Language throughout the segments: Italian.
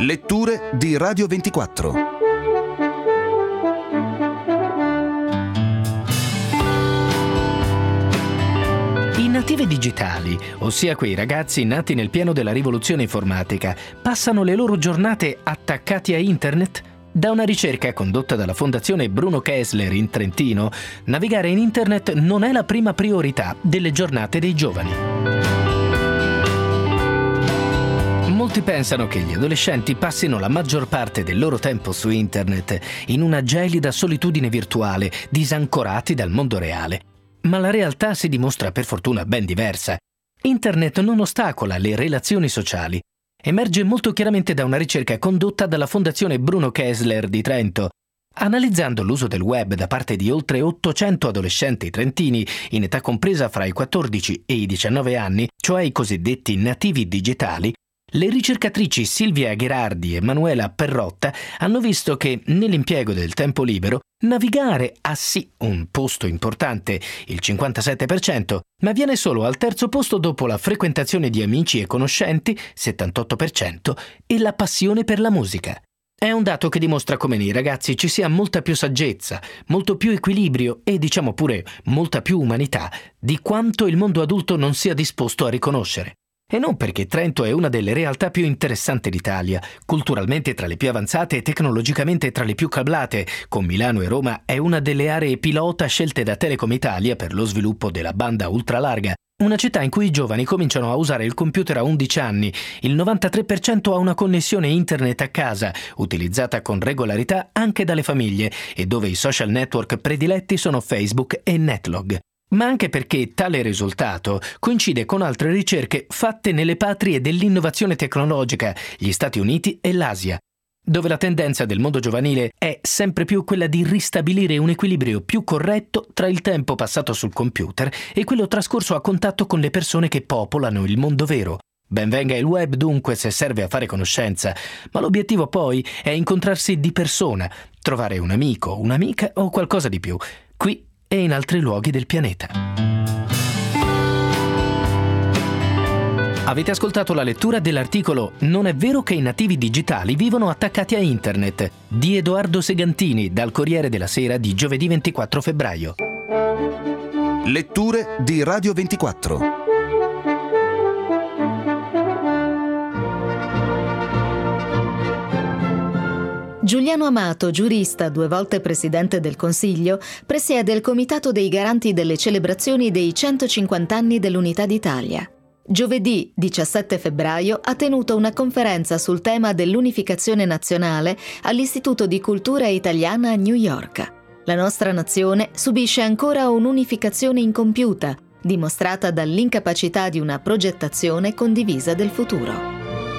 Letture di Radio 24. I nativi digitali, ossia quei ragazzi nati nel pieno della rivoluzione informatica, passano le loro giornate attaccati a internet? Da una ricerca condotta dalla Fondazione Bruno Kessler in Trentino, navigare in internet non è la prima priorità delle giornate dei giovani. Molti pensano che gli adolescenti passino la maggior parte del loro tempo su internet, in una gelida solitudine virtuale, disancorati dal mondo reale. Ma la realtà si dimostra per fortuna ben diversa. Internet non ostacola le relazioni sociali. Emerge molto chiaramente da una ricerca condotta dalla Fondazione Bruno Kessler di Trento. Analizzando l'uso del web da parte di oltre 800 adolescenti trentini in età compresa fra i 14 e i 19 anni, cioè i cosiddetti nativi digitali, le ricercatrici Silvia Gherardi e Manuela Perrotta hanno visto che nell'impiego del tempo libero navigare ha sì un posto importante, il 57%, ma viene solo al terzo posto dopo la frequentazione di amici e conoscenti, 78%, e la passione per la musica. È un dato che dimostra come nei ragazzi ci sia molta più saggezza, molto più equilibrio e, diciamo pure, molta più umanità di quanto il mondo adulto non sia disposto a riconoscere. E non perché Trento è una delle realtà più interessanti d'Italia, culturalmente tra le più avanzate e tecnologicamente tra le più cablate, con Milano e Roma è una delle aree pilota scelte da Telecom Italia per lo sviluppo della banda ultralarga, una città in cui i giovani cominciano a usare il computer a 11 anni, il 93% ha una connessione internet a casa, utilizzata con regolarità anche dalle famiglie, e dove i social network prediletti sono Facebook e Netlog. Ma anche perché tale risultato coincide con altre ricerche fatte nelle patrie dell'innovazione tecnologica, gli Stati Uniti e l'Asia, dove la tendenza del mondo giovanile è sempre più quella di ristabilire un equilibrio più corretto tra il tempo passato sul computer e quello trascorso a contatto con le persone che popolano il mondo vero. Ben venga il web dunque se serve a fare conoscenza, ma l'obiettivo poi è incontrarsi di persona, trovare un amico, un'amica o qualcosa di più, qui e in altri luoghi del pianeta. Avete ascoltato la lettura dell'articolo "Non è vero che i nativi digitali vivono attaccati a internet" di Edoardo Segantini dal Corriere della Sera di giovedì 24 febbraio. Letture di Radio 24. Giuliano Amato, giurista, 2 volte presidente del Consiglio, presiede il Comitato dei Garanti delle celebrazioni dei 150 anni dell'Unità d'Italia. Giovedì 17 febbraio ha tenuto una conferenza sul tema dell'unificazione nazionale all'Istituto di Cultura Italiana a New York. La nostra nazione subisce ancora un'unificazione incompiuta, dimostrata dall'incapacità di una progettazione condivisa del futuro.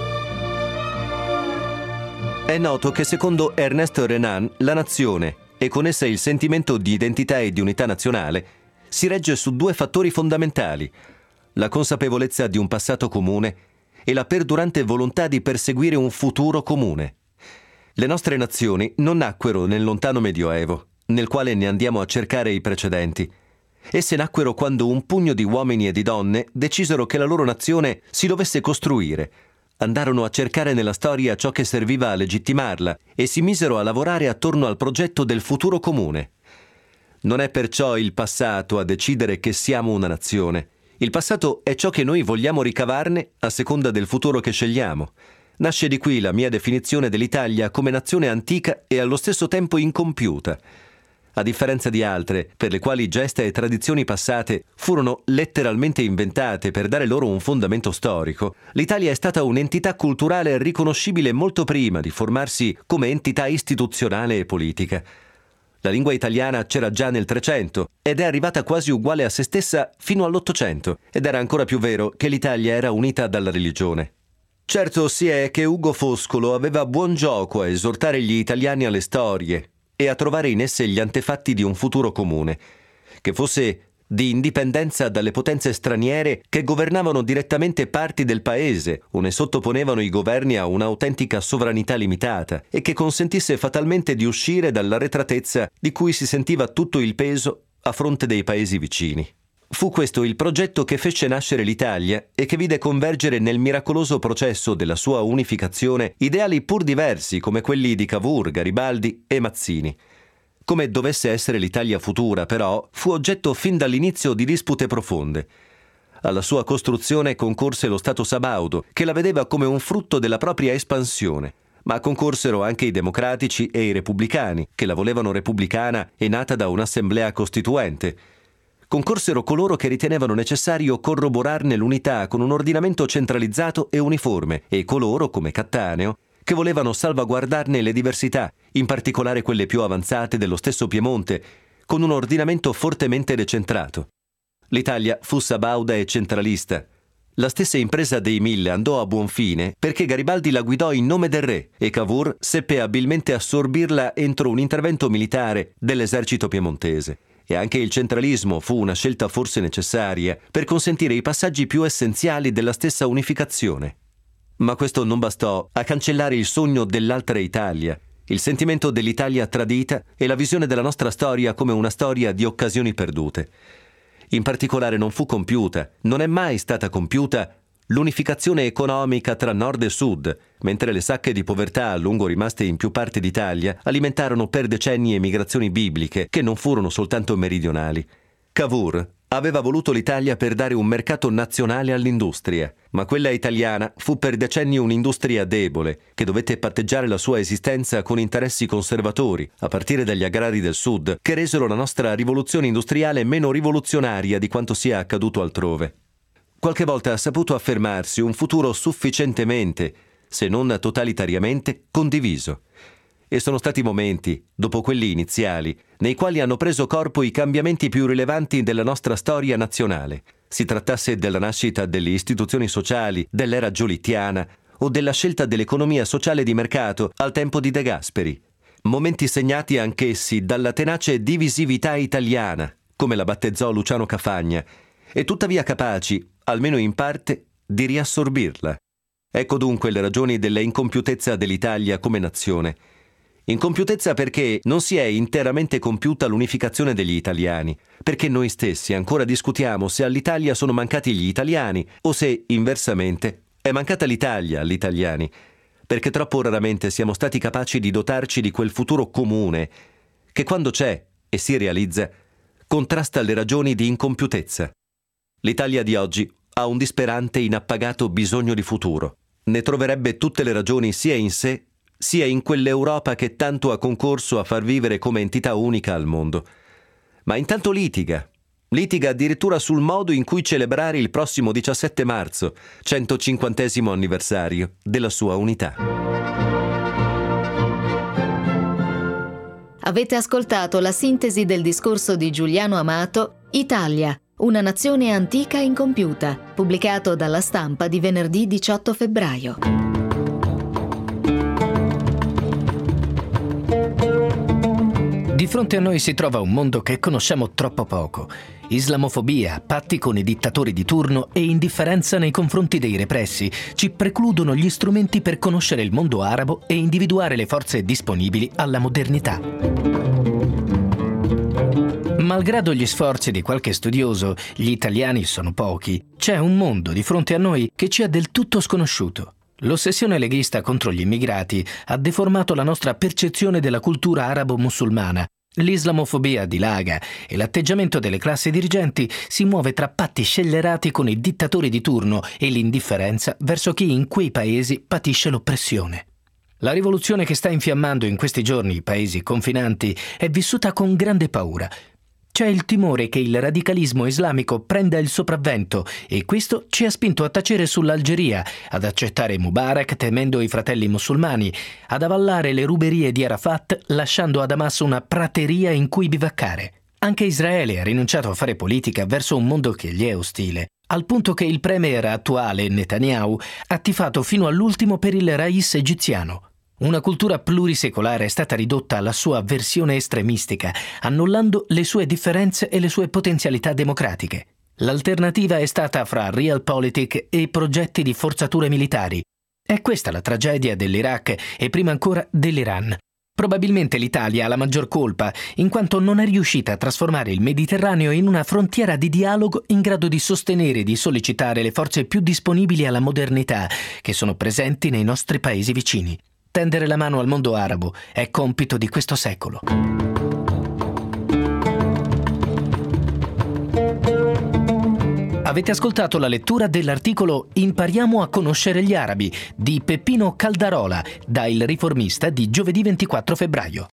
È noto che secondo Ernest Renan la nazione, e con essa il sentimento di identità e di unità nazionale, si regge su 2 fattori fondamentali: la consapevolezza di un passato comune e la perdurante volontà di perseguire un futuro comune. Le nostre nazioni non nacquero nel lontano Medioevo, nel quale ne andiamo a cercare i precedenti. Esse nacquero quando un pugno di uomini e di donne decisero che la loro nazione si dovesse costruire. Andarono a cercare nella storia ciò che serviva a legittimarla e si misero a lavorare attorno al progetto del futuro comune. Non è perciò il passato a decidere che siamo una nazione. Il passato è ciò che noi vogliamo ricavarne a seconda del futuro che scegliamo. Nasce di qui la mia definizione dell'Italia come nazione antica e allo stesso tempo incompiuta. A differenza di altre, per le quali gesta e tradizioni passate furono letteralmente inventate per dare loro un fondamento storico, l'Italia è stata un'entità culturale riconoscibile molto prima di formarsi come entità istituzionale e politica. La lingua italiana c'era già nel 300 ed è arrivata quasi uguale a se stessa fino all'800, ed era ancora più vero che l'Italia era unita dalla religione. Certo si è che Ugo Foscolo aveva buon gioco a esortare gli italiani alle storie e a trovare in esse gli antefatti di un futuro comune, che fosse di indipendenza dalle potenze straniere che governavano direttamente parti del paese o ne sottoponevano i governi a un'autentica sovranità limitata e che consentisse fatalmente di uscire dall'arretratezza di cui si sentiva tutto il peso a fronte dei paesi vicini. Fu questo il progetto che fece nascere l'Italia e che vide convergere nel miracoloso processo della sua unificazione ideali pur diversi come quelli di Cavour, Garibaldi e Mazzini. Come dovesse essere l'Italia futura, però, fu oggetto fin dall'inizio di dispute profonde. Alla sua costruzione concorse lo Stato sabaudo, che la vedeva come un frutto della propria espansione, ma concorsero anche i democratici e i repubblicani, che la volevano repubblicana e nata da un'assemblea costituente. Concorsero coloro che ritenevano necessario corroborarne l'unità con un ordinamento centralizzato e uniforme, e coloro, come Cattaneo, che volevano salvaguardarne le diversità, in particolare quelle più avanzate dello stesso Piemonte, con un ordinamento fortemente decentrato. L'Italia fu sabauda e centralista. La stessa impresa dei Mille andò a buon fine perché Garibaldi la guidò in nome del re e Cavour seppe abilmente assorbirla entro un intervento militare dell'esercito piemontese. E anche il centralismo fu una scelta forse necessaria per consentire i passaggi più essenziali della stessa unificazione. Ma questo non bastò a cancellare il sogno dell'altra Italia, il sentimento dell'Italia tradita e la visione della nostra storia come una storia di occasioni perdute. In particolare non fu compiuta, non è mai stata compiuta, l'unificazione economica tra nord e sud, mentre le sacche di povertà a lungo rimaste in più parti d'Italia alimentarono per decenni emigrazioni bibliche che non furono soltanto meridionali. Cavour aveva voluto l'Italia per dare un mercato nazionale all'industria, ma quella italiana fu per decenni un'industria debole, che dovette patteggiare la sua esistenza con interessi conservatori, a partire dagli agrari del sud, che resero la nostra rivoluzione industriale meno rivoluzionaria di quanto sia accaduto altrove. Qualche volta ha saputo affermarsi un futuro sufficientemente, se non totalitariamente, condiviso. E sono stati momenti, dopo quelli iniziali, nei quali hanno preso corpo i cambiamenti più rilevanti della nostra storia nazionale. Si trattasse della nascita delle istituzioni sociali, dell'era giolittiana o della scelta dell'economia sociale di mercato al tempo di De Gasperi. Momenti segnati anch'essi dalla tenace divisività italiana, come la battezzò Luciano Cafagna, e tuttavia capaci, almeno in parte, di riassorbirla. Ecco dunque le ragioni della incompiutezza dell'Italia come nazione. Incompiutezza perché non si è interamente compiuta l'unificazione degli italiani, perché noi stessi ancora discutiamo se all'Italia sono mancati gli italiani o se, inversamente, è mancata l'Italia agli italiani, perché troppo raramente siamo stati capaci di dotarci di quel futuro comune che quando c'è e si realizza contrasta le ragioni di incompiutezza. L'Italia di oggi ha un disperante e inappagato bisogno di futuro. Ne troverebbe tutte le ragioni sia in sé sia in quell'Europa che tanto ha concorso a far vivere come entità unica al mondo. Ma intanto litiga addirittura sul modo in cui celebrare il prossimo 17 marzo, 150° anniversario della sua unità. Avete ascoltato la sintesi del discorso di Giuliano Amato, Italia, una nazione antica e incompiuta, pubblicato dalla Stampa di venerdì 18 febbraio. Di fronte a noi si trova un mondo che conosciamo troppo poco. Islamofobia, patti con i dittatori di turno e indifferenza nei confronti dei repressi ci precludono gli strumenti per conoscere il mondo arabo e individuare le forze disponibili alla modernità. Malgrado gli sforzi di qualche studioso, gli italiani sono pochi, c'è un mondo di fronte a noi che ci è del tutto sconosciuto. L'ossessione leghista contro gli immigrati ha deformato la nostra percezione della cultura arabo-musulmana. L'islamofobia dilaga e l'atteggiamento delle classi dirigenti si muove tra patti scellerati con i dittatori di turno e l'indifferenza verso chi in quei paesi patisce l'oppressione. La rivoluzione che sta infiammando in questi giorni i paesi confinanti è vissuta con grande paura. C'è il timore che il radicalismo islamico prenda il sopravvento e questo ci ha spinto a tacere sull'Algeria, ad accettare Mubarak temendo i fratelli musulmani, ad avallare le ruberie di Arafat lasciando a Damas una prateria in cui bivaccare. Anche Israele ha rinunciato a fare politica verso un mondo che gli è ostile, al punto che il premier attuale, Netanyahu, ha tifato fino all'ultimo per il Rais egiziano. Una cultura plurisecolare è stata ridotta alla sua versione estremistica, annullando le sue differenze e le sue potenzialità democratiche. L'alternativa è stata fra realpolitik e progetti di forzature militari. È questa la tragedia dell'Iraq e prima ancora dell'Iran. Probabilmente l'Italia ha la maggior colpa, in quanto non è riuscita a trasformare il Mediterraneo in una frontiera di dialogo in grado di sostenere e di sollecitare le forze più disponibili alla modernità, che sono presenti nei nostri paesi vicini. Tendere la mano al mondo arabo è compito di questo secolo. Avete ascoltato la lettura dell'articolo Impariamo a conoscere gli arabi di Peppino Caldarola da Il Riformista di giovedì 24 febbraio.